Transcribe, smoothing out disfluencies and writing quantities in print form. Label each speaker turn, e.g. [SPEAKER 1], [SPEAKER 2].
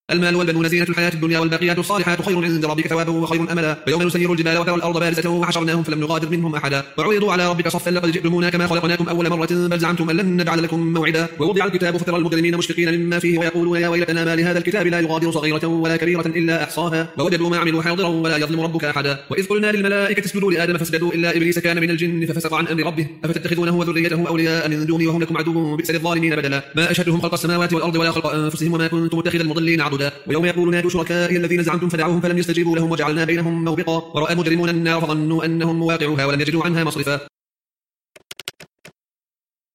[SPEAKER 1] المال والبنون زينة الحياة الدنيا والباقيات الصالحات خير عند ربك ثوابا وخير أملا. ويوم نسير الجبال وترى الأرض بارزة وحشرناهم فلم نغادر منهم أحدا وعرضوا على ربك صفا لقد جئتمونا كما خلقناكم أول مرة بل زعمتم أن لن نجعل لكم موعدا. ووضع الكتاب فترى المجرمين مشفقين مما فيه ويقولون يا ويلتنا ما لهذا الكتاب لا يغادر صغيرة ولا كبيرة إلا أحصاها ووجدوا ما عملوا حاضرا ولا يظلم ربك أحدا. وإذ قلنا للملائكة اسجدوا لآدم فسجدوا إلا إبليس كان من الجن ففسق عن أمر ربه أفتتخذونه وذريته أولياء من دوني وهم لكم عدو بئس للظالمين بدلا. ما أشهدهم خلق السماوات والأرض ولا خلق أنفسهم وما كنت متخذ المضلين عضدا. ويوم يقول نادوا شركائي الذين زعمتم فدعوهم فلم يستجيبوا لهم وجعلنا بينهم موبقا ورأى المجرمون النار فظنوا أنهم مواقعوها ولم يجدوا عنها مصرفا.